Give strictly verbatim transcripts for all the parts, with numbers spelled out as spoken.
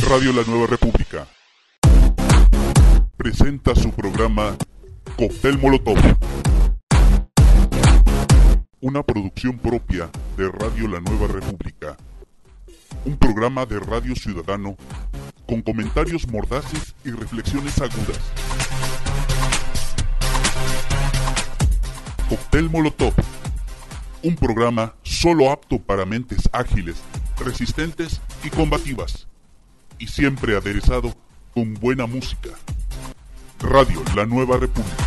Radio La Nueva República presenta su programa Cóctel Molotov, una producción propia de Radio La Nueva República, un programa de radio ciudadano con comentarios mordaces y reflexiones agudas. Cóctel Molotov, un programa solo apto para mentes ágiles, resistentes y combativas, y siempre aderezado con buena música. Radio La Nueva República.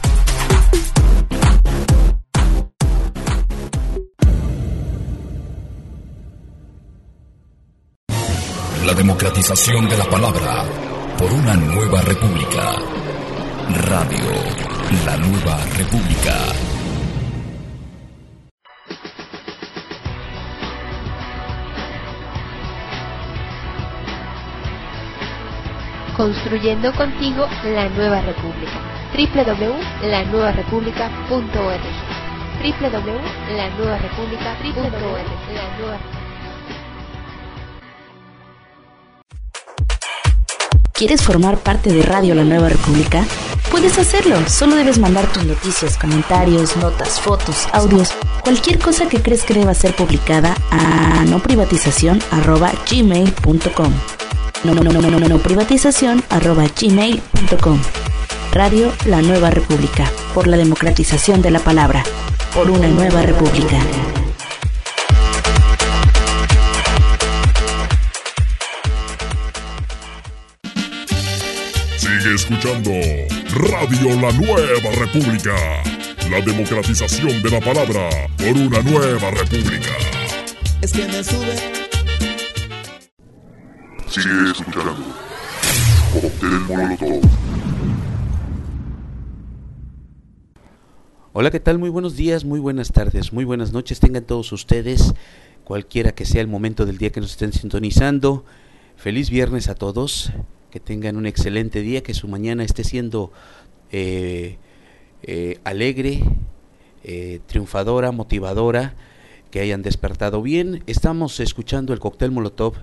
La democratización de la palabra por una nueva república. Radio La Nueva República. Construyendo contigo la nueva república. doble u doble u doble u punto la nueva república punto org. doble u doble u doble u punto la nueva república punto org. ¿Quieres formar parte de Radio La Nueva República? Puedes hacerlo, solo debes mandar tus noticias, comentarios, notas, fotos, audios, cualquier cosa que crees que deba ser publicada a noprivatización arroba gmail punto com. No, no, no, no, no, no, no, privatización arroba gmail punto com. Radio La Nueva República, por la democratización de la palabra, por una nueva república. Sigue escuchando Radio La Nueva República, la democratización de la palabra, por una nueva república. Es que me sube. Sigue escuchando Cóctel Molotov. Hola, ¿qué tal? Muy buenos días, muy buenas tardes, muy buenas noches. Tengan todos ustedes, cualquiera que sea el momento del día que nos estén sintonizando. Feliz viernes a todos. Que tengan un excelente día, que su mañana esté siendo eh, eh, alegre, eh, triunfadora, motivadora, que hayan despertado bien. Estamos escuchando el Cóctel Molotov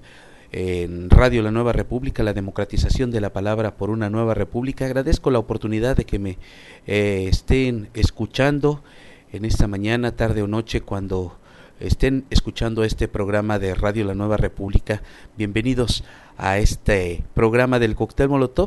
en Radio La Nueva República, la democratización de la palabra por una nueva república. Agradezco la oportunidad de que me eh, estén escuchando en esta mañana, tarde o noche, cuando estén escuchando este programa de Radio La Nueva República. Bienvenidos a este programa del Cóctel Molotov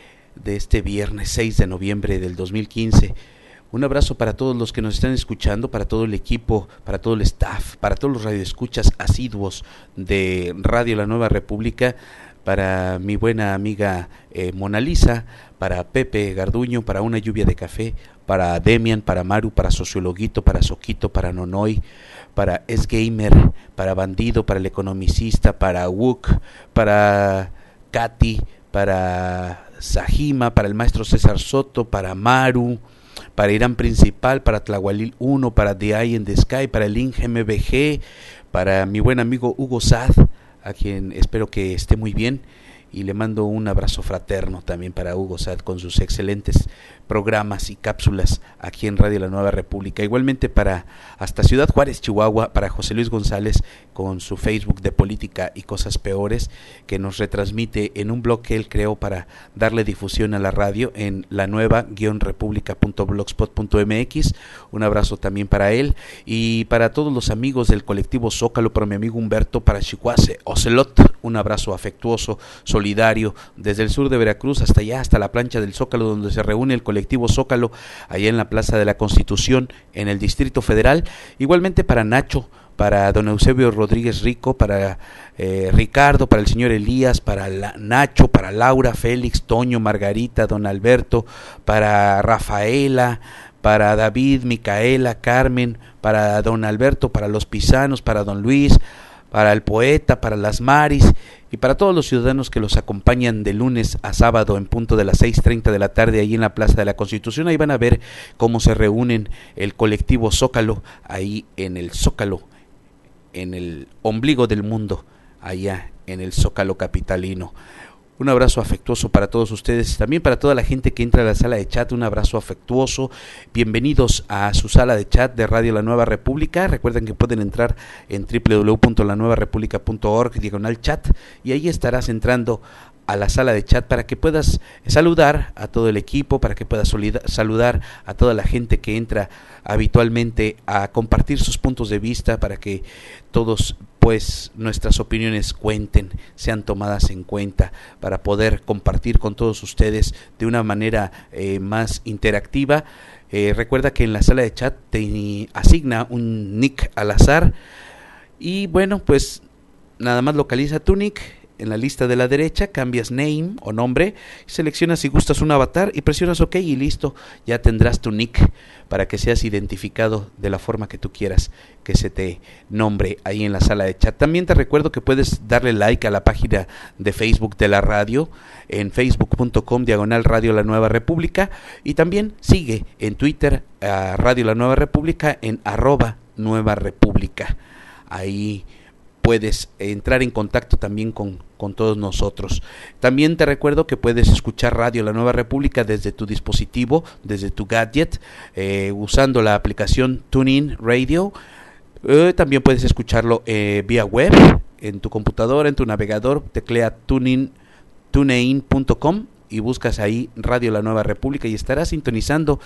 de este viernes seis de noviembre del dos mil quince. Un abrazo para todos los que nos están escuchando, para todo el equipo, para todo el staff, para todos los radioescuchas asiduos de Radio La Nueva República, para mi buena amiga eh, Mona Lisa, para Pepe Garduño, para Una Lluvia de Café, para Demian, para Maru, para Sociologuito, para Soquito, para Nonoy, para Es Gamer, para Bandido, para El Economicista, para Wook, para Katy, para Sajima, para el maestro César Soto, para Maru, para Irán Principal, para Tlahualil uno, para The Eye in the Sky, para el I N G M B G, para mi buen amigo Hugo Sad, a quien espero que esté muy bien, y le mando un abrazo fraterno también para Hugo Sad con sus excelentes programas y cápsulas aquí en Radio La Nueva República. Igualmente para hasta Ciudad Juárez, Chihuahua, para José Luis González con su Facebook de Política y Cosas Peores, que nos retransmite en un blog que él creó para darle difusión a la radio en la nueva república punto blogspot punto m x. Un abrazo también para él y para todos los amigos del colectivo Zócalo, para mi amigo Humberto, para Chihuahua Ocelot, un abrazo afectuoso, solidario, desde el sur de Veracruz hasta allá, hasta la plancha del Zócalo, donde se reúne el colectivo Zócalo, allá en la Plaza de la Constitución, en el Distrito Federal. Igualmente para Nacho, para don Eusebio Rodríguez Rico, para eh, Ricardo, para el señor Elías, para la, Nacho, para Laura, Félix, Toño, Margarita, don Alberto, para Rafaela, para David, Micaela, Carmen, para don Alberto, para los Pisanos, para don Luis, para el poeta, para las Maris y para todos los ciudadanos que los acompañan de lunes a sábado en punto de las seis treinta de la tarde ahí en la Plaza de la Constitución. Ahí van a ver cómo se reúnen el colectivo Zócalo, ahí en el Zócalo, en el ombligo del mundo, allá en el Zócalo capitalino. Un abrazo afectuoso para todos ustedes, también para toda la gente que entra a la sala de chat, un abrazo afectuoso. Bienvenidos a su sala de chat de Radio La Nueva República. Recuerden que pueden entrar en doble u doble u doble u punto la nueva república punto org diagonal chat y ahí estarás entrando a la sala de chat para que puedas saludar a todo el equipo, para que puedas saludar a toda la gente que entra habitualmente a compartir sus puntos de vista, para que todos pues nuestras opiniones cuenten, sean tomadas en cuenta, para poder compartir con todos ustedes de una manera eh, más interactiva. Eh, recuerda que en la sala de chat te asigna un nick al azar y bueno, pues nada más localiza tu nick en la lista de la derecha, cambias name o nombre, seleccionas si gustas un avatar y presionas OK y listo, ya tendrás tu nick para que seas identificado de la forma que tú quieras que se te nombre ahí en la sala de chat. También te recuerdo que puedes darle like a la página de Facebook de la radio en facebook punto com diagonal Radio La Nueva República y también sigue en Twitter a Radio La Nueva República en arroba Nueva República. Ahí puedes entrar en contacto también con, con todos nosotros. También te recuerdo que puedes escuchar Radio La Nueva República desde tu dispositivo, desde tu gadget, eh, usando la aplicación TuneIn Radio. Eh, también puedes escucharlo eh, vía web, en tu computadora, en tu navegador, teclea tunein, tunein punto com y buscas ahí Radio La Nueva República y estarás sintonizando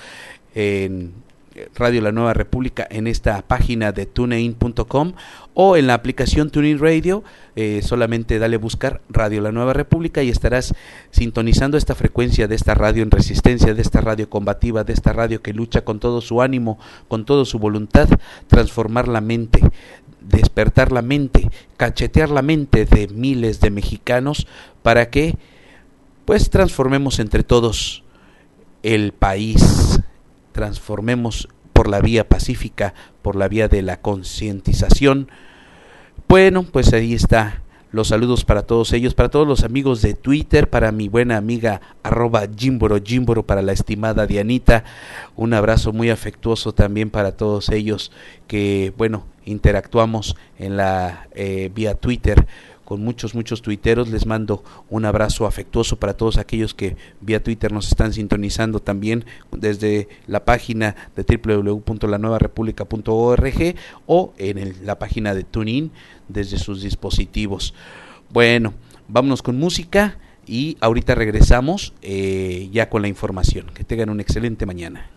en Radio La Nueva República en esta página de tunein punto com o en la aplicación TuneIn Radio. Eh, solamente dale buscar Radio La Nueva República y estarás sintonizando esta frecuencia de esta radio en resistencia, de esta radio combativa, de esta radio que lucha con todo su ánimo, con toda su voluntad, transformar la mente, despertar la mente, cachetear la mente de miles de mexicanos para que pues transformemos entre todos el país, transformemos por la vía pacífica, por la vía de la concientización. Bueno, pues ahí está los saludos para todos ellos, para todos los amigos de Twitter, para mi buena amiga arroba Jimboro Jimboro, para la estimada Dianita, un abrazo muy afectuoso también para todos ellos que, bueno, interactuamos en la eh, vía Twitter con muchos, muchos tuiteros. Les mando un abrazo afectuoso para todos aquellos que vía Twitter nos están sintonizando también desde la página de doble u doble u doble u punto la nueva república punto org o en el, la página de TuneIn desde sus dispositivos. Bueno, vámonos con música y ahorita regresamos eh, ya con la información. Que tengan una excelente mañana.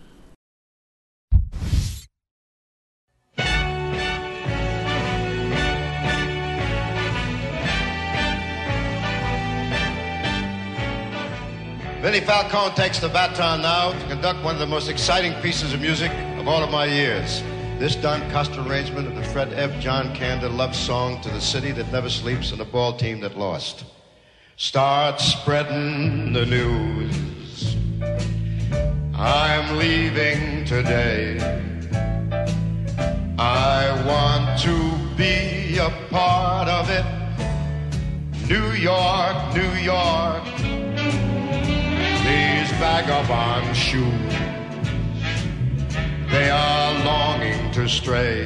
Vinnie Falcone takes the baton now to conduct one of the most exciting pieces of music of all of my years. This Don Costa arrangement of the Fred F. John Kander love song to the city that never sleeps and the ball team that lost. Start spreading the news. I'm leaving today. I want to be a part of it. New York, New York. These vagabond shoes, they are longing to stray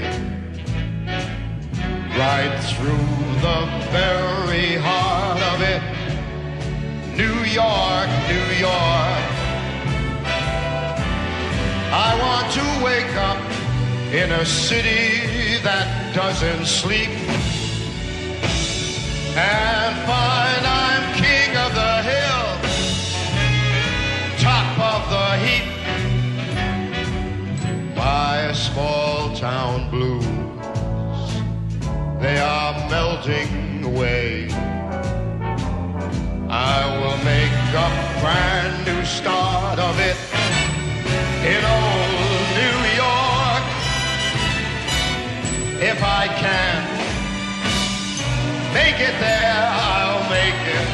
right through the very heart of it. New York, New York. I want to wake up in a city that doesn't sleep and find I'm king of the hill, top of the heap. My small town blues, they are melting away. I will make a brand new start of it in old New York. If I can make it there, I'll make it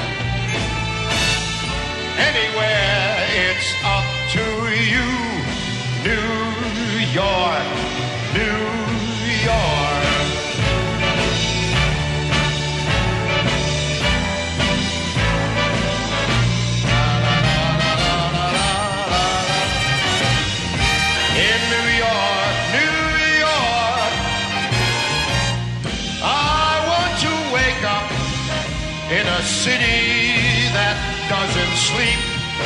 anywhere. It's up to you. New York, New York. In New York, New York, I want to wake up in a city that doesn't sleep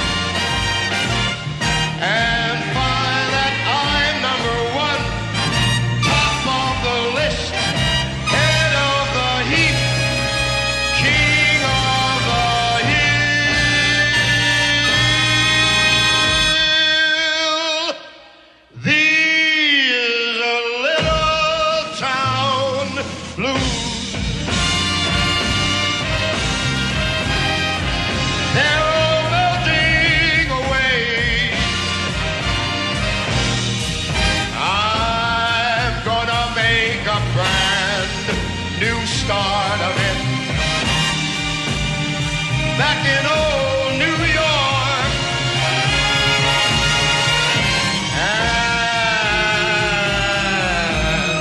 and find that I'm number one, top of the list, head of the heap, king of the hill. These are little town blues. They're all melting away. I'm gonna make a brand new start of it. Back in old New York. And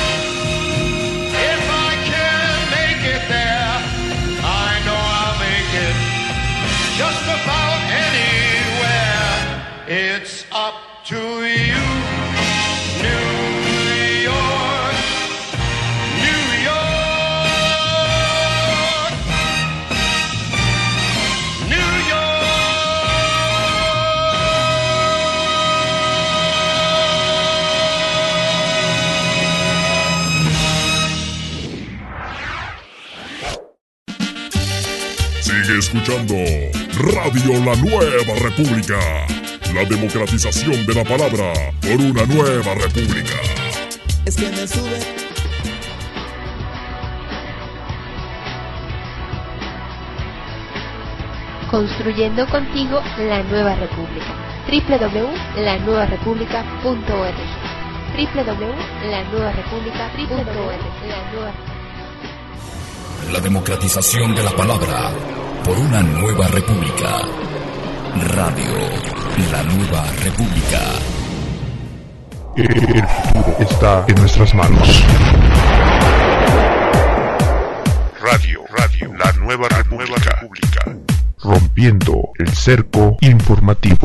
if I can make it there, I know I'll make it just about anywhere. It's up to you, New York, New York, New Sigue escuchando Radio La Nueva República. La democratización de la palabra por una nueva república. Es que me sube. Construyendo contigo la nueva república. doble u doble u doble u punto la nueva república punto org. doble u doble u doble u punto la nueva república punto org. La nueva La democratización de la palabra por una nueva república. Radio La Nueva República. El futuro está en nuestras manos. Radio, Radio, la nueva república. Rompiendo el cerco informativo.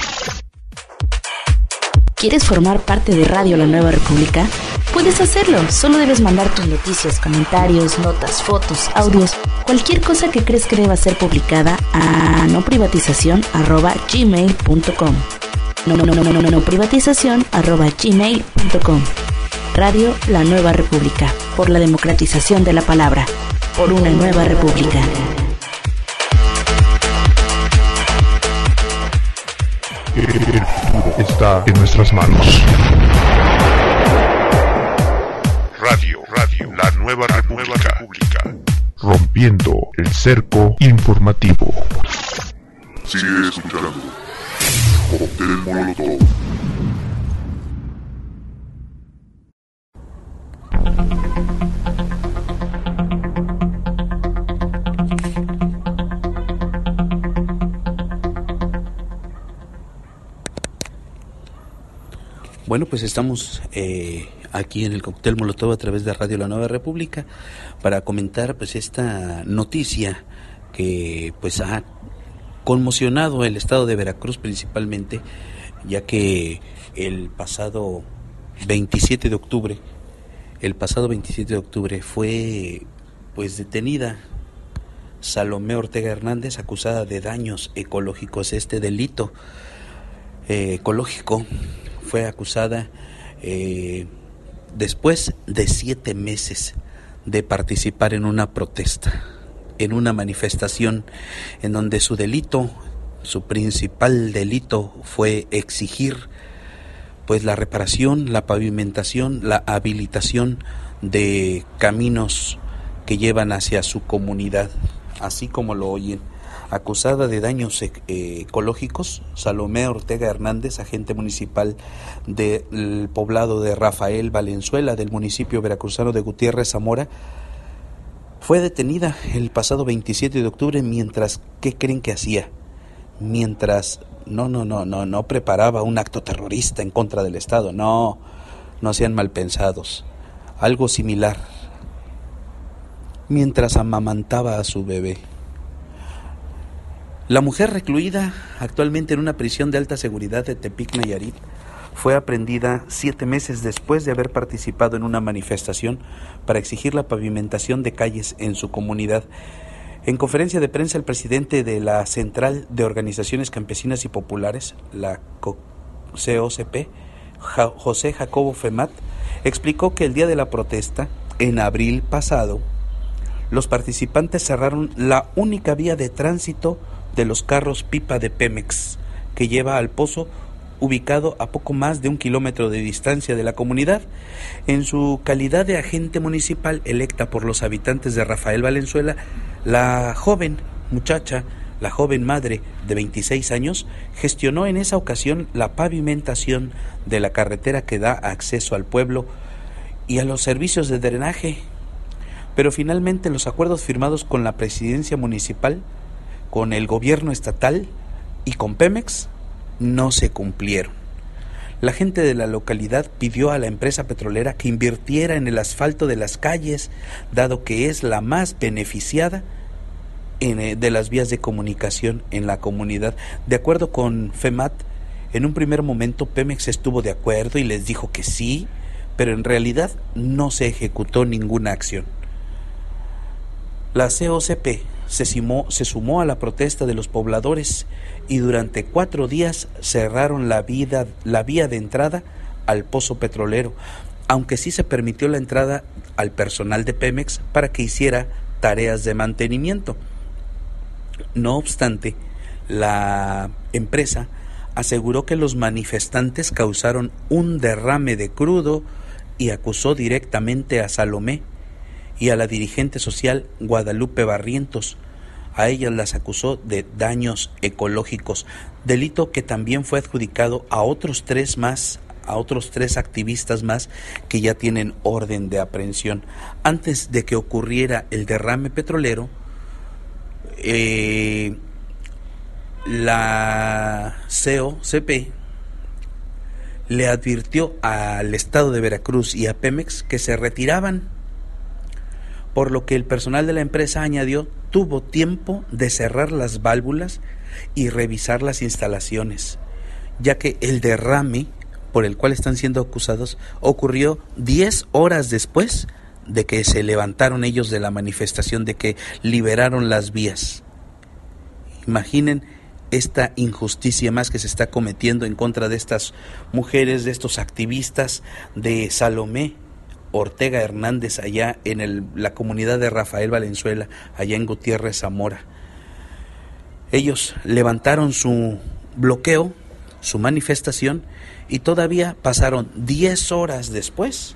¿Quieres formar parte de Radio La Nueva República? Puedes hacerlo, solo debes mandar tus noticias, comentarios, notas, fotos, audios, cualquier cosa que crees que deba ser publicada a noprivatización arroba gmail punto com. No, no, no, no, no, no, privatización arroba gmail punto com. Radio La Nueva República, por la democratización de la palabra, por una nueva república. El futuro está en nuestras manos. Radio, Radio, la nueva república. Rompiendo el cerco informativo. Sigue escuchando. Cóctel Molotov. Bueno, pues estamos eh, aquí en el Cóctel Molotov a través de Radio La Nueva República para comentar pues esta noticia que pues ha conmocionado el estado de Veracruz principalmente, ya que el pasado veintisiete de octubre, el pasado veintisiete de octubre fue pues detenida Salomé Ortega Hernández, acusada de daños ecológicos. Este delito eh, ecológico fue acusada eh, después de siete meses de participar en una protesta, en una manifestación en donde su delito, su principal delito fue exigir pues la reparación, la pavimentación, la habilitación de caminos que llevan hacia su comunidad, así como lo oyen. Acusada de daños eh, ecológicos, Salomé Ortega Hernández, agente municipal del poblado de Rafael Valenzuela, del municipio veracruzano de Gutiérrez Zamora, fue detenida el pasado veintisiete de octubre mientras, ¿qué creen que hacía? Mientras, no, no, no, no, no preparaba un acto terrorista en contra del Estado, no, no sean mal pensados, algo similar, mientras amamantaba a su bebé. La mujer, recluida actualmente en una prisión de alta seguridad de Tepic, Nayarit, fue aprehendida siete meses después de haber participado en una manifestación para exigir la pavimentación de calles en su comunidad. En conferencia de prensa, el presidente de la Central de Organizaciones Campesinas y Populares, la C O C P, José Jacobo Femat, explicó que el día de la protesta, en abril pasado, los participantes cerraron la única vía de tránsito de los carros pipa de Pemex, que lleva al pozo ubicado a poco más de un kilómetro de distancia de la comunidad. En su calidad de agente municipal electa por los habitantes de Rafael Valenzuela, la joven muchacha, la joven madre de veintiséis años, gestionó en esa ocasión la pavimentación de la carretera que da acceso al pueblo y a los servicios de drenaje. Pero finalmente los acuerdos firmados con la presidencia municipal, con el gobierno estatal y con Pemex no se cumplieron. La gente de la localidad pidió a la empresa petrolera que invirtiera en el asfalto de las calles, dado que es la más beneficiada en, de las vías de comunicación en la comunidad. De acuerdo con Femat, en un primer momento Pemex estuvo de acuerdo y les dijo que sí, pero en realidad no se ejecutó ninguna acción. La C O C P se sumó, se sumó a la protesta de los pobladores y durante cuatro días cerraron la, vida, la vía de entrada al pozo petrolero, aunque sí se permitió la entrada al personal de Pemex para que hiciera tareas de mantenimiento. No obstante, la empresa aseguró que los manifestantes causaron un derrame de crudo y acusó directamente a Salomé y a la dirigente social Guadalupe Barrientos. A ellas las acusó de daños ecológicos, delito que también fue adjudicado a otros tres más, a otros tres activistas más que ya tienen orden de aprehensión. Antes de que ocurriera el derrame petrolero, eh, la C O C P le advirtió al estado de Veracruz y a Pemex que se retiraban, por lo que el personal de la empresa, añadió, tuvo tiempo de cerrar las válvulas y revisar las instalaciones, ya que el derrame por el cual están siendo acusados ocurrió diez horas después de que se levantaron ellos de la manifestación, de que liberaron las vías. Imaginen esta injusticia más que se está cometiendo en contra de estas mujeres, de estos activistas, de Salomé Ortega Hernández allá en el, la comunidad de Rafael Valenzuela, allá en Gutiérrez, Zamora. Ellos levantaron su bloqueo, su manifestación, y todavía pasaron diez horas después,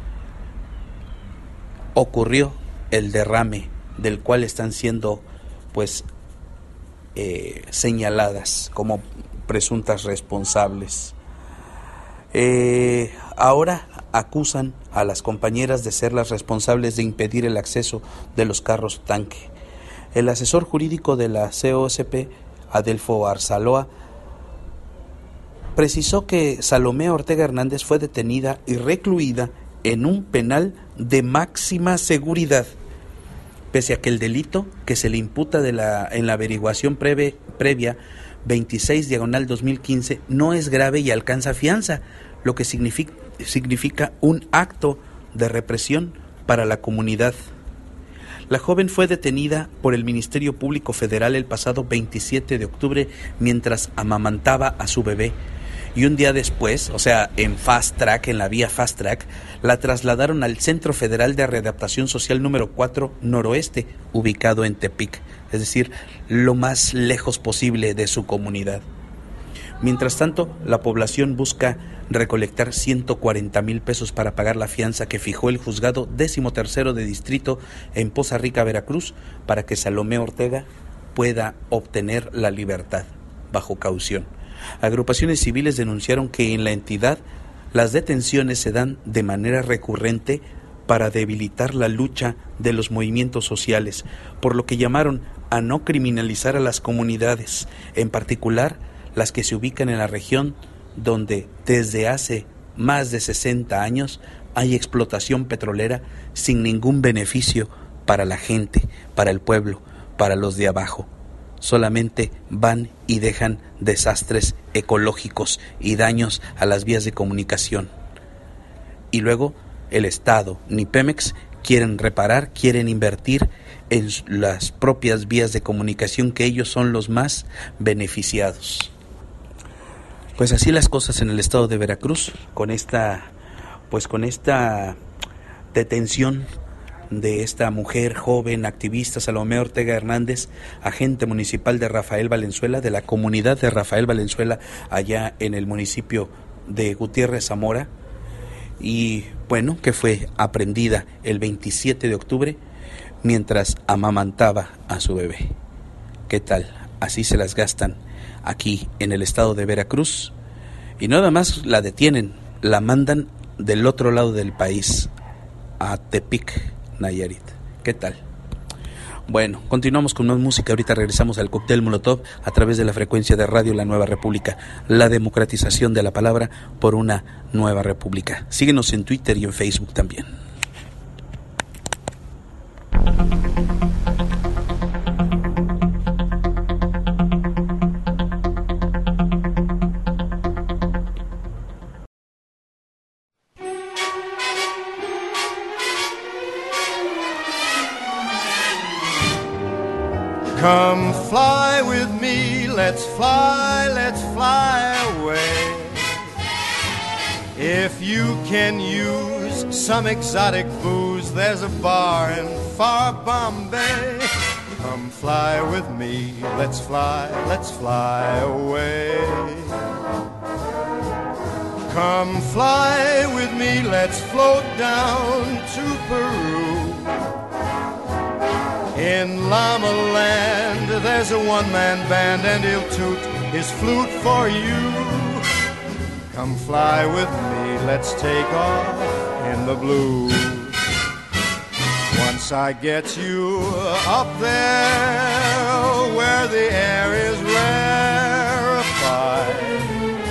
ocurrió el derrame del cual están siendo pues eh, señaladas como presuntas responsables. Eh, ahora acusan a las compañeras de ser las responsables de impedir el acceso de los carros tanque. El asesor jurídico de la C O C P, Adelfo Arzaloa, precisó que Salomé Ortega Hernández fue detenida y recluida en un penal de máxima seguridad, pese a que el delito que se le imputa de la, en la averiguación preve, previa veintiséis diagonal dos mil quince no es grave y alcanza fianza, lo que significa, significa un acto de represión para la comunidad. La joven fue detenida por el Ministerio Público Federal el pasado veintisiete de octubre mientras amamantaba a su bebé, y un día después, o sea, en fast track, en la vía fast track, la trasladaron al Centro Federal de Readaptación Social número cuatro Noroeste, ubicado en Tepic, es decir, lo más lejos posible de su comunidad. Mientras tanto, la población busca recolectar ciento cuarenta mil pesos para pagar la fianza que fijó el juzgado décimo tercero de distrito en Poza Rica, Veracruz, para que Salomé Ortega pueda obtener la libertad bajo caución. Agrupaciones civiles denunciaron que en la entidad las detenciones se dan de manera recurrente para debilitar la lucha de los movimientos sociales, por lo que llamaron a no criminalizar a las comunidades, en particular las que se ubican en la región donde desde hace más de sesenta años hay explotación petrolera sin ningún beneficio para la gente, para el pueblo, para los de abajo. Solamente van y dejan desastres ecológicos y daños a las vías de comunicación. Y luego el Estado ni Pemex quieren reparar, quieren invertir en las propias vías de comunicación, que ellos son los más beneficiados. Pues así las cosas en el estado de Veracruz, con esta, pues con esta detención de esta mujer joven activista, Salomé Ortega Hernández, agente municipal de Rafael Valenzuela, de la comunidad de Rafael Valenzuela, allá en el municipio de Gutiérrez Zamora, y bueno, que fue aprendida el veintisiete de octubre mientras amamantaba a su bebé. ¿Qué tal? Así se las gastan aquí en el estado de Veracruz, y nada más la detienen, la mandan del otro lado del país, a Tepic, Nayarit. ¿Qué tal? Bueno, continuamos con más música. Ahorita regresamos al Cóctel Molotov a través de la frecuencia de Radio La Nueva República, la democratización de la palabra por una nueva república. Síguenos en Twitter y en Facebook también. Come fly with me, let's fly, let's fly away. If you can use some exotic booze, there's a bar in far Bombay. Come fly with me, let's fly, let's fly away. Come fly with me, let's float down to Peru. In Llama Land, there's a one-man band, and he'll toot his flute for you. Come fly with me, let's take off in the blue. Once I get you up there, where the air is rarefied,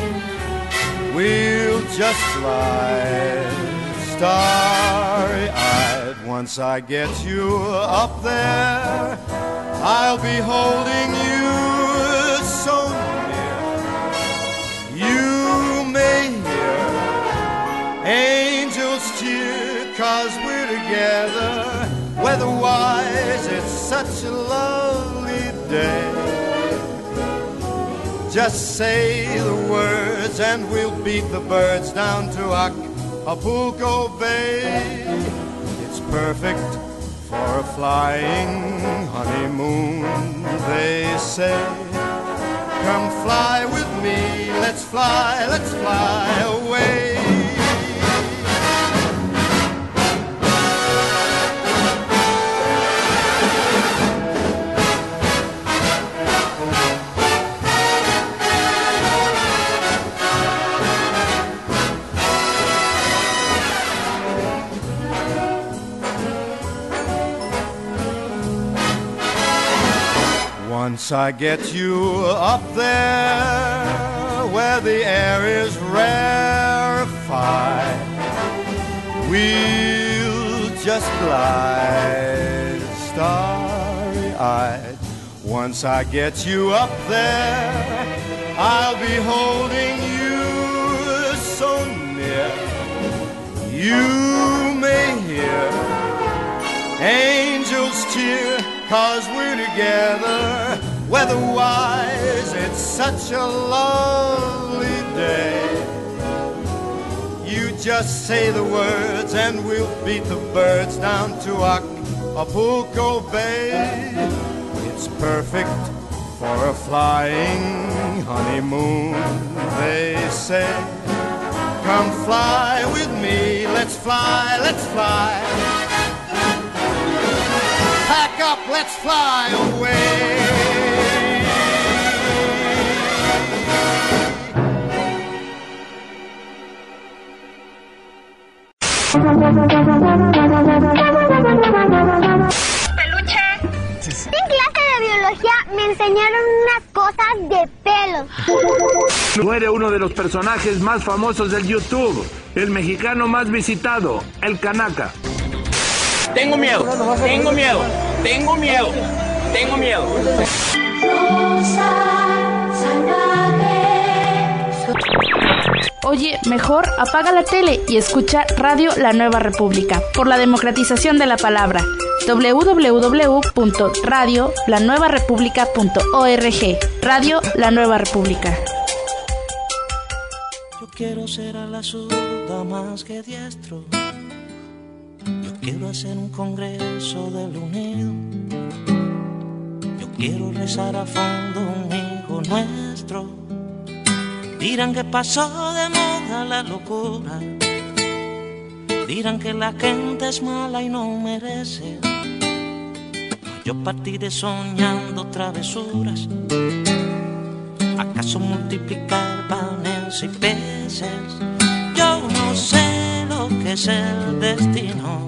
we'll just fly starry-eyed. Once I get you up there, I'll be holding you so near. You may hear angels cheer, 'cause we're together. Weather-wise, it's such a lovely day. Just say the words and we'll beat the birds down to Acapulco Bay. Perfect for a flying honeymoon, they say. Come fly with me, let's fly, let's fly away. Once I get you up there, where the air is rarefied, we'll just glide starry-eyed. Once I get you up there, I'll be holding you so near. You may hear angels cheer, 'cause we're together. Weather-wise, it's such a lovely day. You just say the words and we'll beat the birds down to Acapulco Bay. It's perfect for a flying honeymoon, they say. Come fly with me, let's fly, let's fly. Pack up, let's fly away. Peluche. En clase de biología me enseñaron unas cosas de pelos. Muere uno de los personajes más famosos del YouTube, el mexicano más visitado, el Canaca. Tengo miedo, tengo miedo, tengo miedo, tengo miedo. Oye, mejor apaga la tele y escucha Radio La Nueva República, por la democratización de la palabra. doble u doble u doble u punto radio la nueva república punto org. Radio La Nueva República. Yo quiero ser a la zurda más que diestro. Yo quiero hacer un congreso del unido. Yo quiero rezar a fondo un hijo nuestro. Dirán que pasó de moda la locura. Dirán que la gente es mala y no merece. Yo partiré soñando travesuras. ¿Acaso multiplicar panes y peces? Yo no sé lo que es el destino.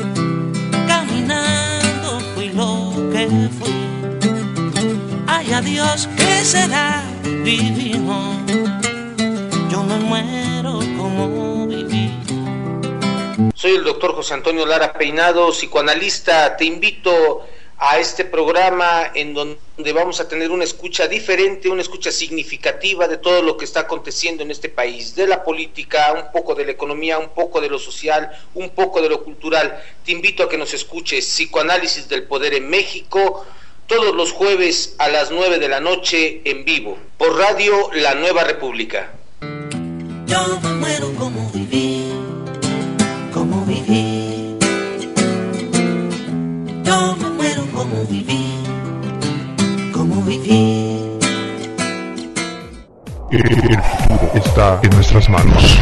Caminando fui lo que fui. Ay, adiós, ¿qué será divino? Yo me muero como viví. Soy el doctor José Antonio Lara Peinado, psicoanalista. Te invito a este programa en donde vamos a tener una escucha diferente, una escucha significativa de todo lo que está aconteciendo en este país, de la política, un poco de la economía, un poco de lo social, un poco de lo cultural. Te invito a que nos escuches Psicoanálisis del Poder en México, todos los jueves a las nueve de la noche en vivo, por Radio La Nueva República. Yo me muero como viví, como viví. Yo me muero como viví, como viví. El futuro está en nuestras manos.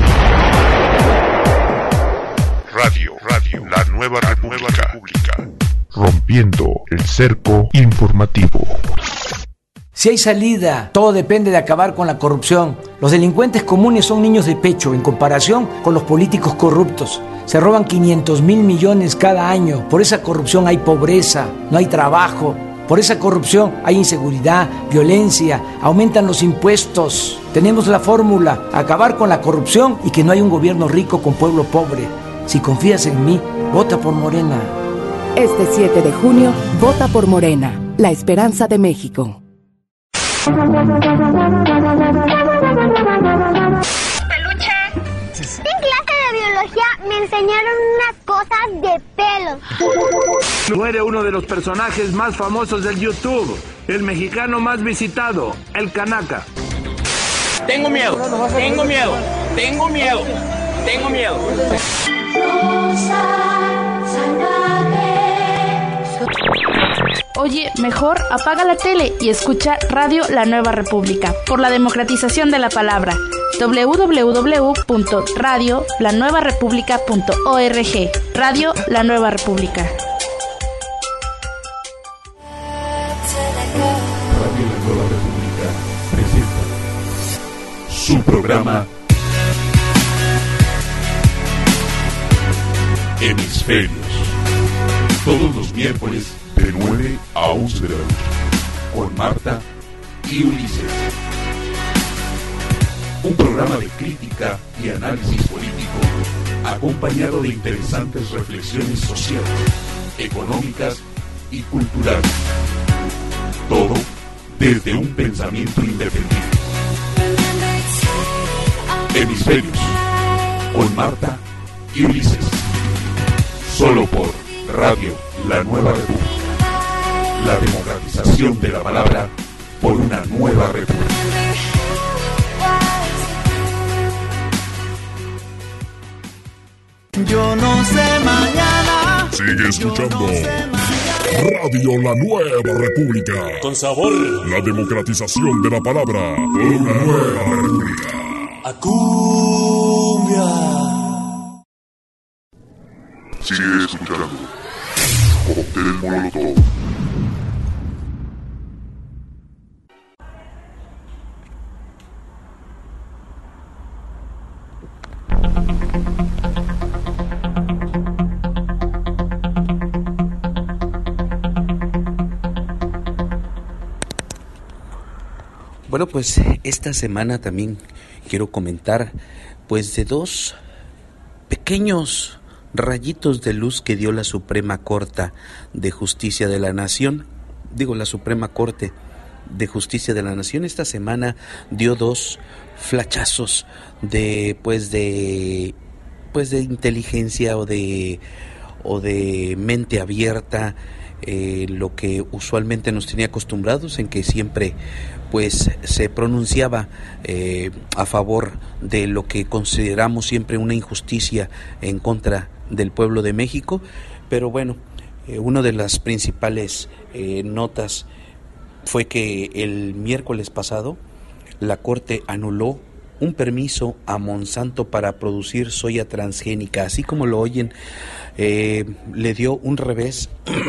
Radio, Radio, La Nueva República, República. Rompiendo el cerco informativo. Si hay salida, todo depende de acabar con la corrupción. Los delincuentes comunes son niños de pecho en comparación con los políticos corruptos. Se roban quinientos mil millones cada año. Por esa corrupción hay pobreza, no hay trabajo. Por esa corrupción hay inseguridad, violencia, aumentan los impuestos. Tenemos la fórmula: acabar con la corrupción y que no haya un gobierno rico con pueblo pobre. Si confías en mí, vota por Morena. Este siete de junio, vota por Morena, la esperanza de México. Peluche. En clase de biología me enseñaron unas cosas de pelos. Muere uno de los personajes más famosos del YouTube, el mexicano más visitado, el Canaca. Tengo miedo, tengo miedo, tengo miedo, tengo miedo. Oye, mejor apaga la tele y escucha Radio La Nueva República, por la democratización de la palabra. doble u doble u doble u punto radio la nueva república punto org. Radio La Nueva República. Radio La Nueva República presenta su programa Hemisferios, todos los miércoles de nueve a once de la noche, con Marta y Ulises. Un programa de crítica y análisis político, acompañado de interesantes reflexiones sociales, económicas y culturales. Todo desde un pensamiento independiente. Hemisferios, con Marta y Ulises. Solo por Radio La Nueva República. La democratización de la palabra por una nueva república. Yo no sé mañana. Sigue escuchando no sé Radio La Nueva República. Con sabor. La democratización de la palabra por una nueva república. A cumbia. Sigue escuchando Cóctel Molotov. Bueno, pues esta semana también quiero comentar pues de dos pequeños rayitos de luz que dio la Suprema Corte de Justicia de la Nación, digo la Suprema Corte de Justicia de la Nación esta semana dio dos flachazos de pues de pues de inteligencia o de o de mente abierta, eh, lo que usualmente nos tenía acostumbrados en que siempre pues se pronunciaba eh, a favor de lo que consideramos siempre una injusticia en contra del pueblo de México. Pero bueno, eh, una de las principales eh, notas fue que el miércoles pasado la Corte anuló un permiso a Monsanto para producir soya transgénica. Así como lo oyen, eh, le dio un revés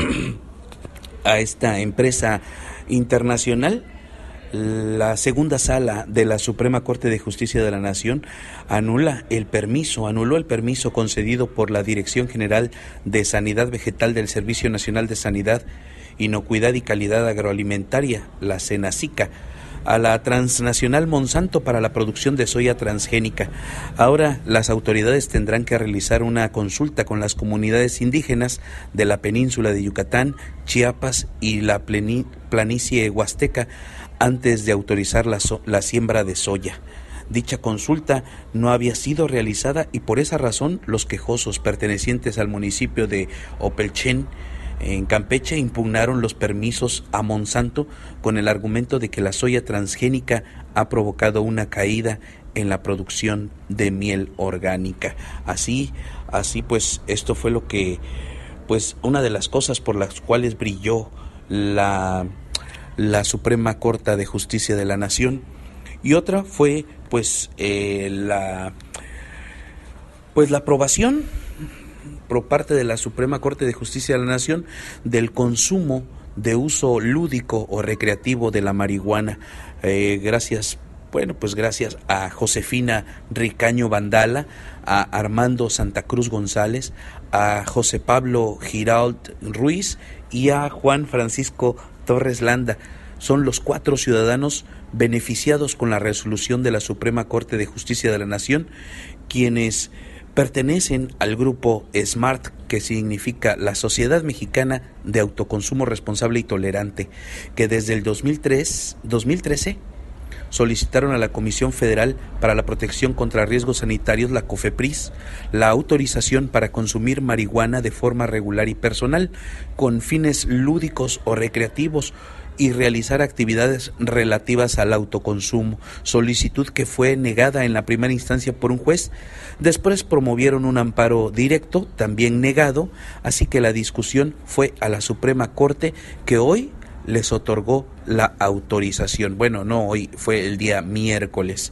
a esta empresa internacional. La segunda sala de la Suprema Corte de Justicia de la Nación anula el permiso, anuló el permiso concedido por la Dirección General de Sanidad Vegetal del Servicio Nacional de Sanidad, Inocuidad y Calidad Agroalimentaria, la SENASICA, a la transnacional Monsanto para la producción de soya transgénica. Ahora las autoridades tendrán que realizar una consulta con las comunidades indígenas de la península de Yucatán, Chiapas y la planicie huasteca antes de autorizar la, so- la siembra de soya. Dicha consulta no había sido realizada y por esa razón los quejosos pertenecientes al municipio de Opelchen en Campeche impugnaron los permisos a Monsanto con el argumento de que la soya transgénica ha provocado una caída en la producción de miel orgánica. Así, así pues, esto fue lo que, pues, una de las cosas por las cuales brilló la, la Suprema Corte de Justicia de la Nación. Y otra fue, pues, eh, la, pues, la aprobación por parte de la Suprema Corte de Justicia de la Nación del consumo de uso lúdico o recreativo de la marihuana. Eh, gracias, bueno, pues gracias a Josefina Ricaño Vandala, a Armando Santa Cruz González, a José Pablo Giralt Ruiz y a Juan Francisco Torres Landa. Son los cuatro ciudadanos beneficiados con la resolución de la Suprema Corte de Justicia de la Nación, quienes pertenecen al grupo SMART, que significa la Sociedad Mexicana de Autoconsumo Responsable y Tolerante, que desde el dos mil tres, dos mil trece solicitaron a la Comisión Federal para la Protección contra Riesgos Sanitarios, la COFEPRIS, la autorización para consumir marihuana de forma regular y personal, con fines lúdicos o recreativos, y realizar actividades relativas al autoconsumo, solicitud que fue negada en la primera instancia por un juez. Después promovieron un amparo directo, también negado, así que la discusión fue a la Suprema Corte, que hoy les otorgó la autorización. Bueno, no hoy, fue el día miércoles.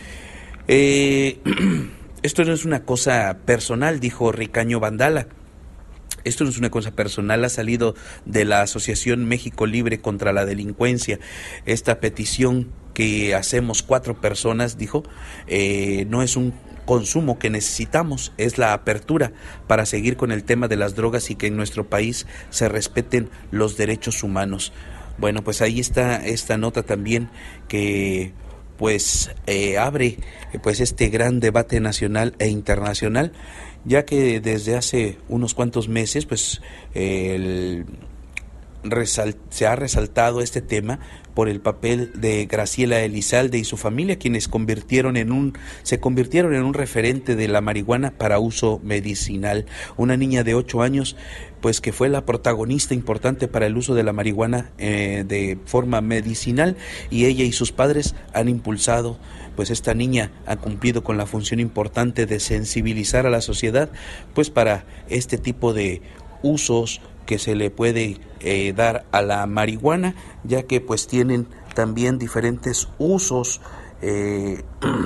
Eh, esto no es una cosa personal, dijo Ricaño Vandala. Esto no es una cosa personal, ha salido de la Asociación México Libre contra la Delincuencia. Esta petición que hacemos cuatro personas, dijo, eh, no es un consumo que necesitamos, es la apertura para seguir con el tema de las drogas y que en nuestro país se respeten los derechos humanos. Bueno, pues ahí está esta nota también que pues eh, abre pues este gran debate nacional e internacional, ya que desde hace unos cuantos meses pues el, resal, se ha resaltado este tema por el papel de Graciela Elizalde y su familia, quienes convirtieron en un se convirtieron en un referente de la marihuana para uso medicinal. Una niña de ocho años pues que fue la protagonista importante para el uso de la marihuana eh, de forma medicinal, y ella y sus padres han impulsado, pues esta niña ha cumplido con la función importante de sensibilizar a la sociedad pues para este tipo de usos que se le puede eh, dar a la marihuana, ya que pues tienen también diferentes usos eh,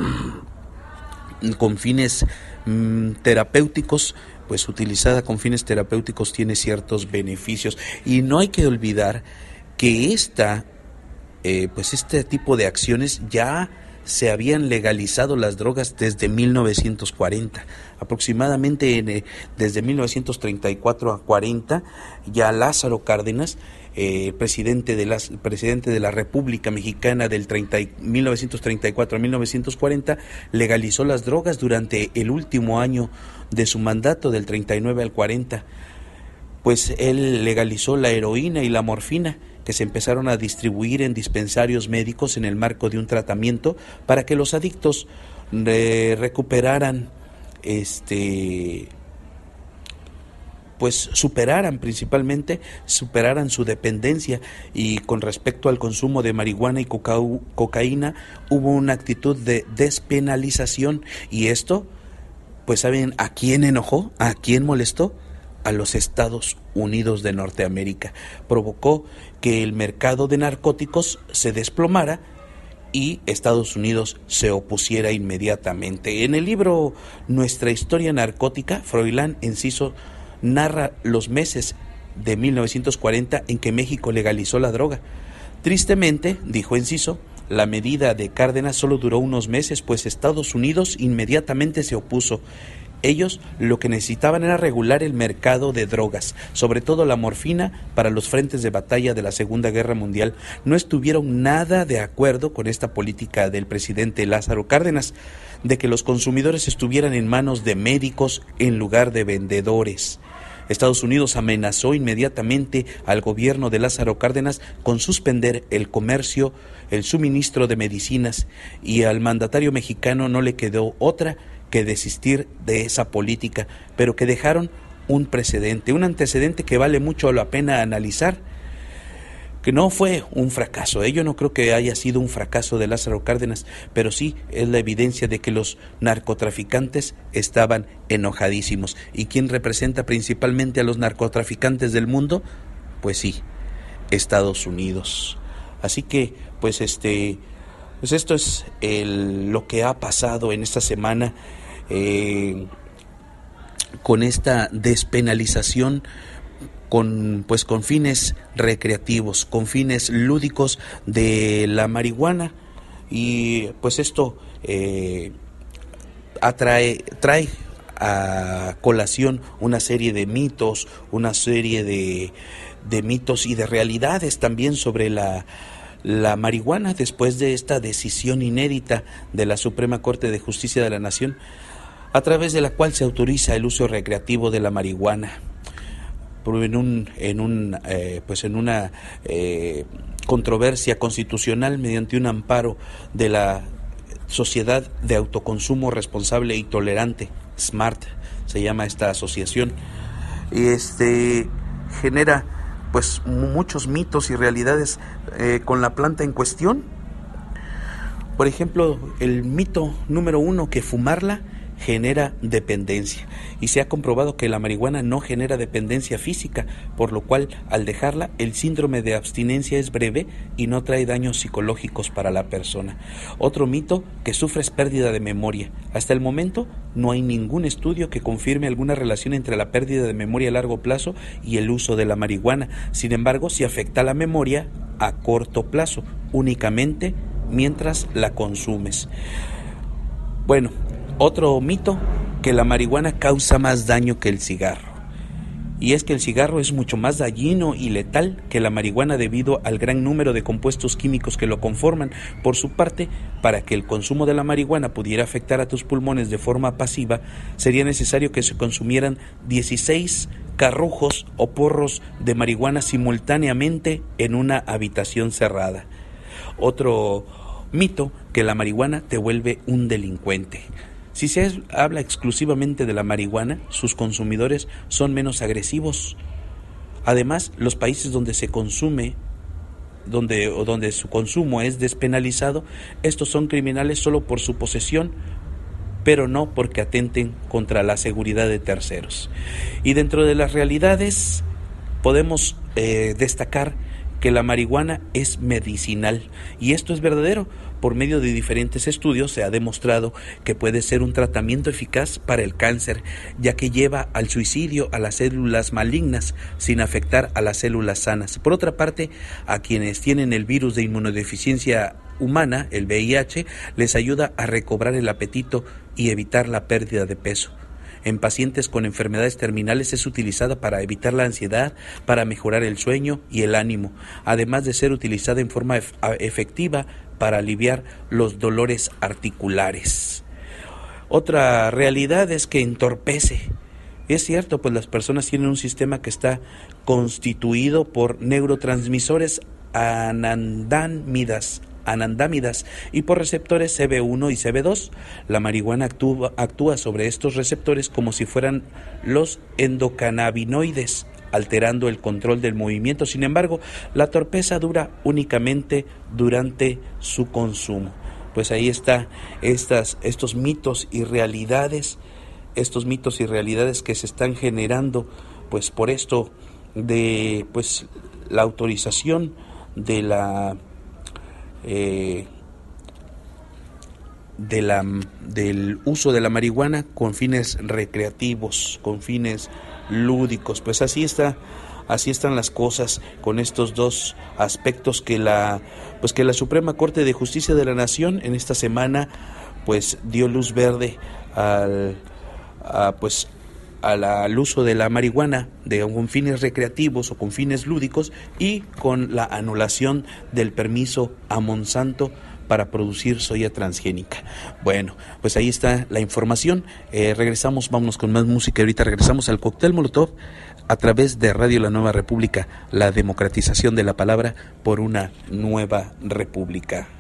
con fines mm, terapéuticos. Pues utilizada con fines terapéuticos tiene ciertos beneficios, y no hay que olvidar que esta, eh, pues este tipo de acciones ya se habían legalizado las drogas desde mil novecientos cuarenta, aproximadamente en, eh, desde mil novecientos treinta y cuatro a cuarenta, ya Lázaro Cárdenas, eh, presidente de la presidente de la República Mexicana del treinta, mil novecientos treinta y cuatro a mil novecientos cuarenta, legalizó las drogas durante el último año de su mandato, del treinta y nueve al cuarenta. Pues él legalizó la heroína y la morfina, que se empezaron a distribuir en dispensarios médicos en el marco de un tratamiento para que los adictos eh, recuperaran, este, pues superaran principalmente, superaran su dependencia. Y con respecto al consumo de marihuana y coca cocaína, hubo una actitud de despenalización. Y esto, pues ¿saben a quién enojó? ¿A quién molestó? A los Estados Unidos de Norteamérica. Provocó que el mercado de narcóticos se desplomara y Estados Unidos se opusiera inmediatamente. En el libro Nuestra historia narcótica, Froilán Enciso narra los meses de mil novecientos cuarenta en que México legalizó la droga. Tristemente, dijo Enciso, la medida de Cárdenas solo duró unos meses, pues Estados Unidos inmediatamente se opuso. Ellos lo que necesitaban era regular el mercado de drogas, sobre todo la morfina, para los frentes de batalla de la Segunda Guerra Mundial. No estuvieron nada de acuerdo con esta política del presidente Lázaro Cárdenas, de que los consumidores estuvieran en manos de médicos en lugar de vendedores. Estados Unidos amenazó inmediatamente al gobierno de Lázaro Cárdenas con suspender el comercio, el suministro de medicinas, y al mandatario mexicano no le quedó otra que desistir de esa política, pero que dejaron un precedente, un antecedente que vale mucho la pena analizar, que no fue un fracaso. Yo no creo que haya sido un fracaso de Lázaro Cárdenas, pero sí es la evidencia de que los narcotraficantes estaban enojadísimos. ¿Y quién representa principalmente a los narcotraficantes del mundo? Pues sí, Estados Unidos. Así que, pues este, pues esto es el, lo que ha pasado en esta semana eh, con esta despenalización, con pues con fines recreativos, con fines lúdicos de la marihuana. Y pues esto eh, atrae, trae a colación una serie de mitos, una serie de, de mitos y de realidades también sobre la, la marihuana, después de esta decisión inédita de la Suprema Corte de Justicia de la Nación, a través de la cual se autoriza el uso recreativo de la marihuana en un en un eh, pues en una eh, controversia constitucional mediante un amparo de la Sociedad de Autoconsumo Responsable y Tolerante, SMART se llama esta asociación, y este genera pues muchos mitos y realidades eh, con la planta en cuestión. Por ejemplo, el mito número uno, que fumarla genera dependencia, y se ha comprobado que la marihuana no genera dependencia física, por lo cual al dejarla el síndrome de abstinencia es breve y no trae daños psicológicos para la persona. Otro mito, que sufres pérdida de memoria. Hasta el momento no hay ningún estudio que confirme alguna relación entre la pérdida de memoria a largo plazo y el uso de la marihuana. Sin embargo, sí afecta la memoria a corto plazo, únicamente mientras la consumes. Bueno, otro mito, que la marihuana causa más daño que el cigarro. Y es que el cigarro es mucho más dañino y letal que la marihuana debido al gran número de compuestos químicos que lo conforman. Por su parte, para que el consumo de la marihuana pudiera afectar a tus pulmones de forma pasiva, sería necesario que se consumieran dieciséis carrujos o porros de marihuana simultáneamente en una habitación cerrada. Otro mito, que la marihuana te vuelve un delincuente. Si se habla exclusivamente de la marihuana, sus consumidores son menos agresivos. Además, los países donde se consume, donde, o donde su consumo es despenalizado, estos son criminales solo por su posesión, pero no porque atenten contra la seguridad de terceros. Y dentro de las realidades podemos eh, destacar que la marihuana es medicinal, y esto es verdadero. Por medio de diferentes estudios se ha demostrado que puede ser un tratamiento eficaz para el cáncer, ya que lleva al suicidio a las células malignas sin afectar a las células sanas. Por otra parte, a quienes tienen el virus de inmunodeficiencia humana, el V I H, les ayuda a recobrar el apetito y evitar la pérdida de peso. En pacientes con enfermedades terminales es utilizada para evitar la ansiedad, para mejorar el sueño y el ánimo, además de ser utilizada en forma ef- efectiva para aliviar los dolores articulares. Otra realidad es que entorpece. Es cierto, pues las personas tienen un sistema que está constituido por neurotransmisores anandámidas, anandámidas y por receptores C B uno y C B dos. La marihuana actúa, actúa sobre estos receptores como si fueran los endocannabinoides, alterando el control del movimiento. Sin embargo, la torpeza dura únicamente durante su consumo. Pues ahí está estas, estos mitos y realidades, estos mitos y realidades que se están generando, pues por esto de pues la autorización de la eh, de la del uso de la marihuana con fines recreativos, con fines lúdicos. Pues así está, así están las cosas con estos dos aspectos que la pues que la Suprema Corte de Justicia de la Nación en esta semana pues dio luz verde al a, pues al, al uso de la marihuana de con fines recreativos o con fines lúdicos, y con la anulación del permiso a Monsanto para producir soya transgénica. Bueno, pues ahí está la información. Eh, regresamos, vámonos con más música. Ahorita regresamos al Cóctel Molotov a través de Radio La Nueva República, la democratización de la palabra por una nueva república.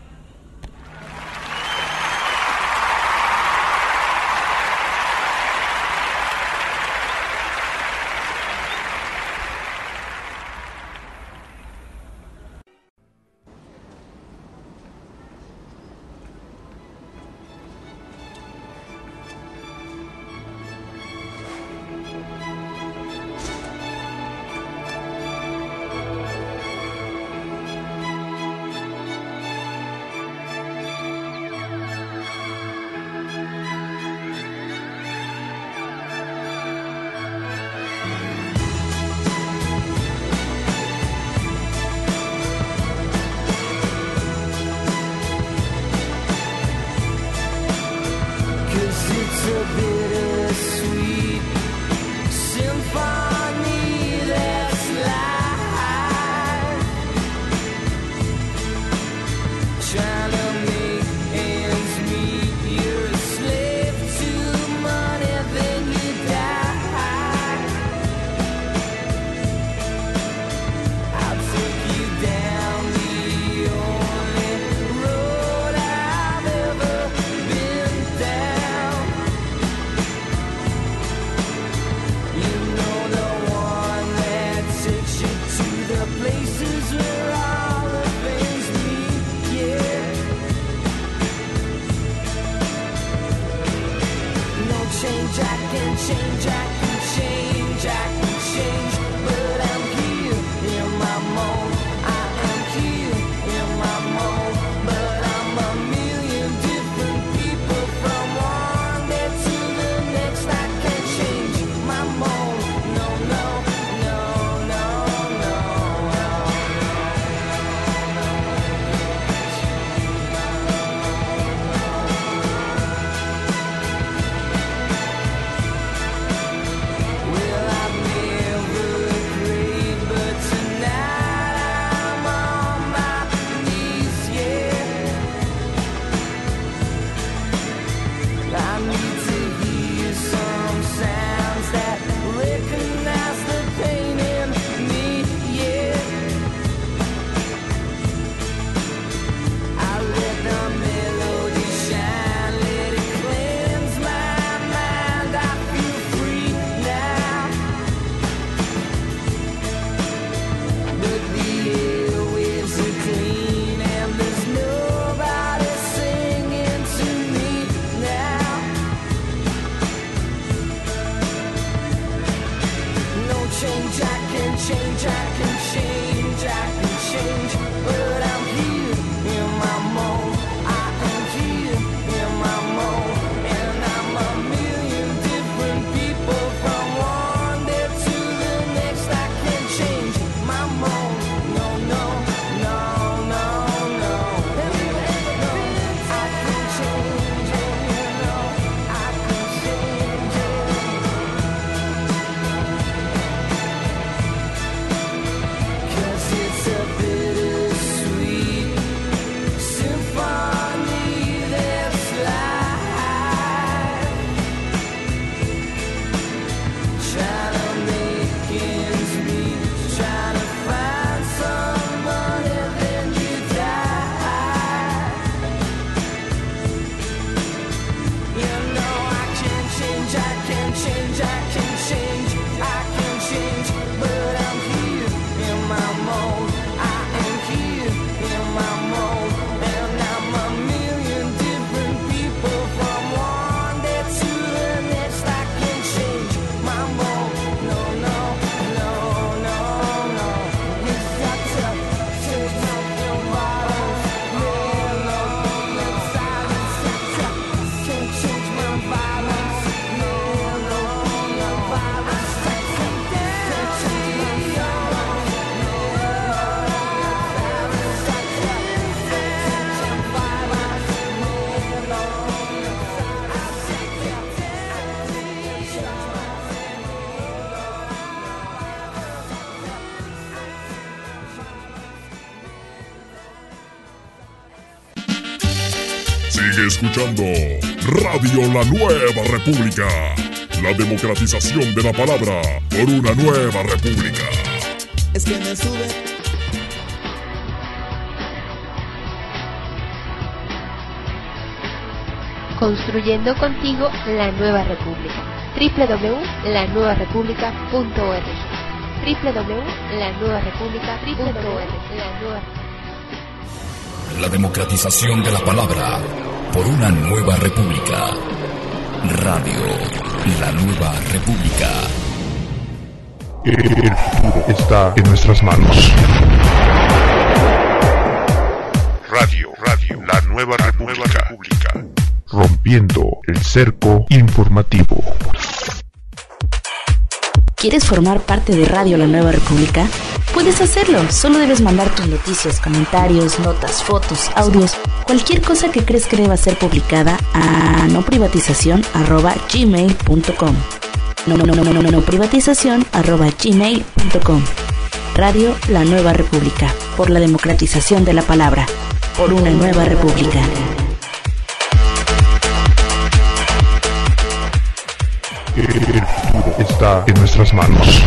Sigue escuchando Radio La Nueva República, la democratización de la palabra por una nueva república. Es que me sube. Construyendo contigo la nueva república. doble u doble u doble u punto la nueva república punto org. doble u doble u doble u punto la nueva república punto org. La democratización de la palabra por una nueva república. Radio La Nueva República. El futuro está en nuestras manos. Radio, Radio, La Nueva República. República. Rompiendo el cerco informativo. ¿Quieres formar parte de Radio La Nueva República? Puedes hacerlo, solo debes mandar tus noticias, comentarios, notas, fotos, audios, cualquier cosa que crees que deba ser publicada a noprivatización arroba gmail punto com. No, no, no, no, no, no, no privatización arroba gmail punto com. Radio La Nueva República, por la democratización de la palabra, por una nueva república. El futuro está en nuestras manos.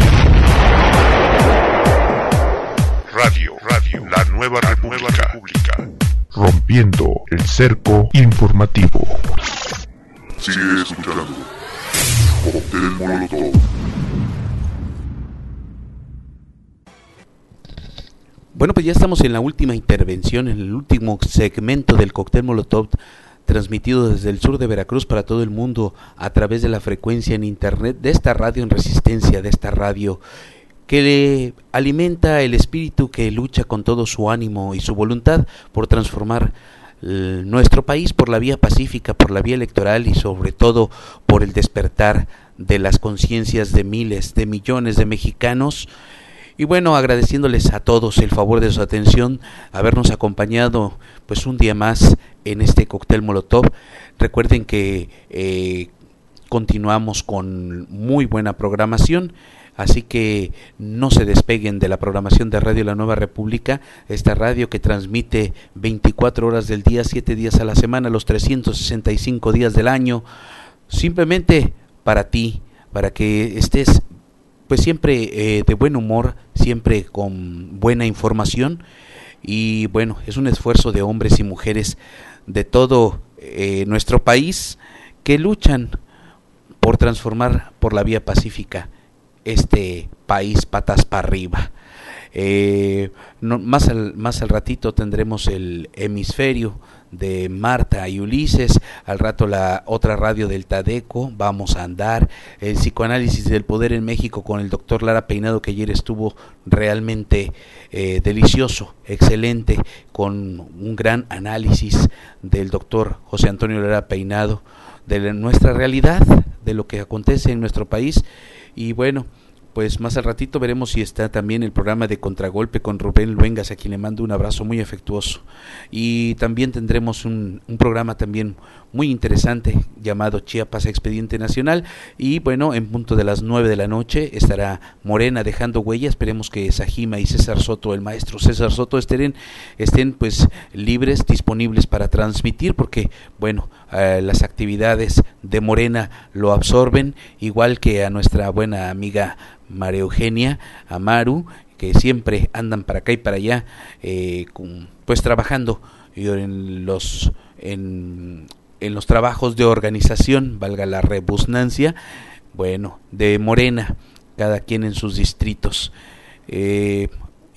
Radio, Radio, La Nueva República. República. Rompiendo el cerco informativo. Sigue escuchando. Cóctel Molotov. Bueno, pues ya estamos en la última intervención, en el último segmento del Cóctel Molotov, transmitido desde el sur de Veracruz para todo el mundo a través de la frecuencia en internet de esta radio en resistencia, de esta radio que le alimenta el espíritu que lucha con todo su ánimo y su voluntad por transformar eh, nuestro país por la vía pacífica, por la vía electoral y sobre todo por el despertar de las conciencias de miles, de millones de mexicanos. Y bueno, agradeciéndoles a todos el favor de su atención, habernos acompañado pues un día más en este Cóctel Molotov. Recuerden que eh, continuamos con muy buena programación, así que no se despeguen de la programación de Radio La Nueva República, esta radio que transmite veinticuatro horas del día, siete días a la semana, los trescientos sesenta y cinco días del año, simplemente para ti, para que estés pues siempre eh, de buen humor, siempre con buena información. Y bueno, es un esfuerzo de hombres y mujeres de todo eh, nuestro país que luchan por transformar por la vía pacífica este país patas para arriba. Eh, no, más, al, más al ratito tendremos el hemisferio de Marta y Ulises, al rato la otra radio del Tadeco, vamos a andar, el psicoanálisis del poder en México con el doctor Lara Peinado, que ayer estuvo realmente eh, delicioso, excelente, con un gran análisis del doctor José Antonio Lara Peinado de nuestra realidad, de lo que acontece en nuestro país. Y bueno, pues más al ratito veremos si está también el programa de Contragolpe con Rubén Luengas, a quien le mando un abrazo muy afectuoso. Y también tendremos un, un programa también muy interesante llamado Chiapas Expediente Nacional. Y bueno, en punto de las nueve de la noche estará Morena dejando huella. Esperemos que Sajima y César Soto, el maestro César Soto, estén, estén pues libres, disponibles para transmitir, porque bueno, eh, las actividades de Morena lo absorben, igual que a nuestra buena amiga María Eugenia Amaru, que siempre andan para acá y para allá, eh, con, pues trabajando en los en, en los trabajos de organización, valga la rebusnancia, bueno, de Morena, cada quien en sus distritos. Eh,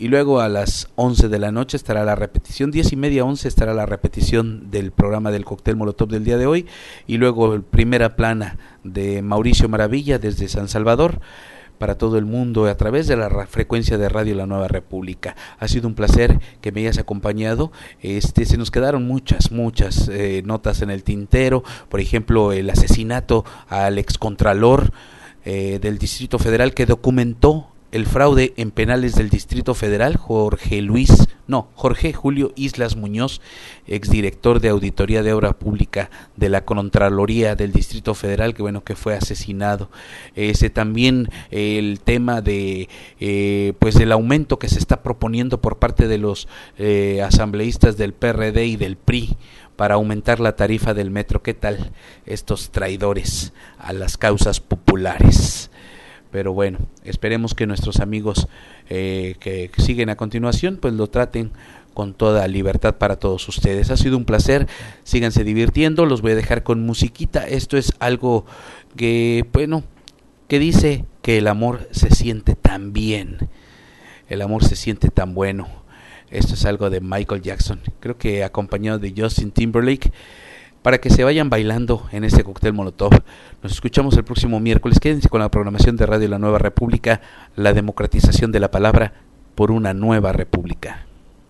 y luego a las once de la noche estará la repetición, diez y media, once estará la repetición del programa del Cóctel Molotov del día de hoy, y luego primera plana de Mauricio Maravilla desde San Salvador para todo el mundo a través de la frecuencia de Radio La Nueva República. Ha sido un placer que me hayas acompañado. Este, se nos quedaron muchas, muchas eh, notas en el tintero, por ejemplo, el asesinato al excontralor eh, del Distrito Federal que documentó el fraude en penales del Distrito Federal, Jorge Luis, no, Jorge Julio Islas Muñoz, exdirector de Auditoría de Obra Pública de la Contraloría del Distrito Federal, que bueno, que fue asesinado. Ese también eh, el tema de eh, pues del aumento que se está proponiendo por parte de los eh, asambleístas del P R D y del P R I para aumentar la tarifa del metro. ¿Qué tal estos traidores a las causas populares? Pero bueno, esperemos que nuestros amigos eh, que siguen a continuación pues lo traten con toda libertad para todos ustedes. Ha sido un placer, síganse divirtiendo, los voy a dejar con musiquita. Esto es algo que, bueno, que dice que el amor se siente tan bien, el amor se siente tan bueno. Esto es algo de Michael Jackson, creo que acompañado de Justin Timberlake, para que se vayan bailando en este Cóctel Molotov. Nos escuchamos el próximo miércoles. Quédense con la programación de Radio La Nueva República, la democratización de la palabra por una nueva república.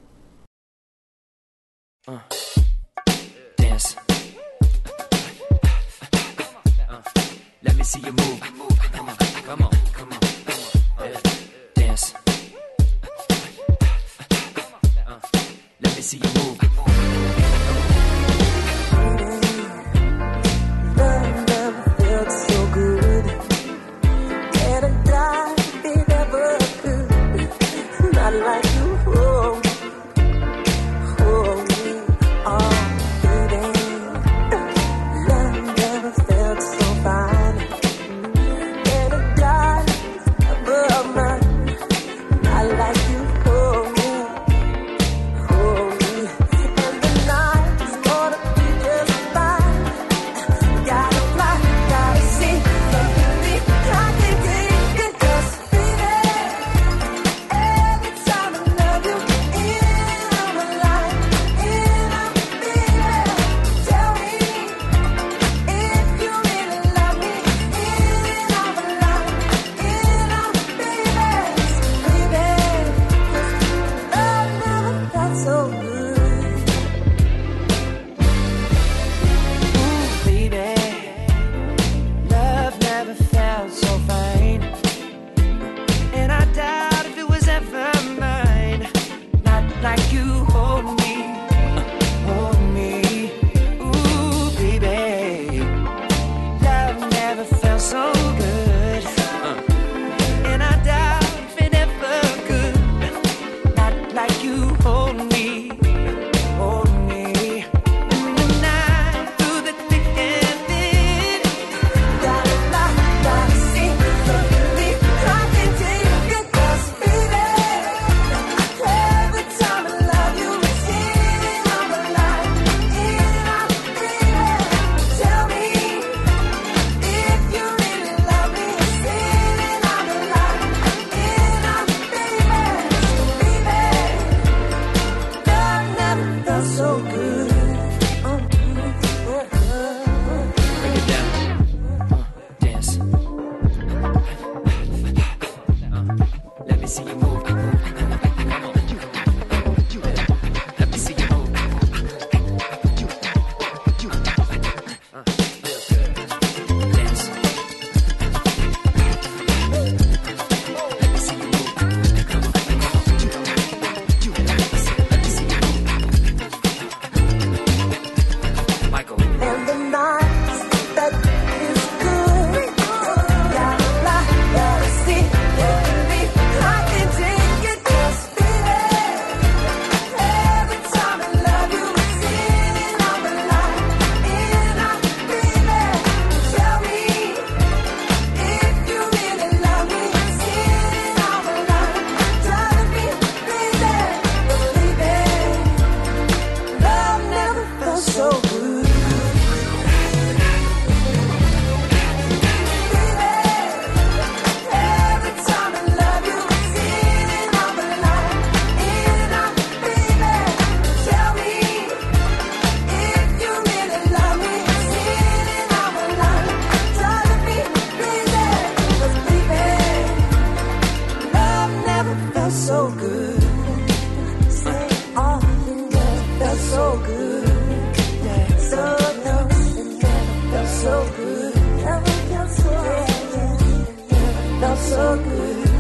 Uh, dance. Uh, let me see you move. Come on, come on, come on. Uh, dance. Uh, let me see you move. Like you, oh, oh, oh, baby. Love never felt so fine. And it dies above mine. I like you, oh, oh, so good. Yeah. So no, felt so good. Felt so good. Felt so good.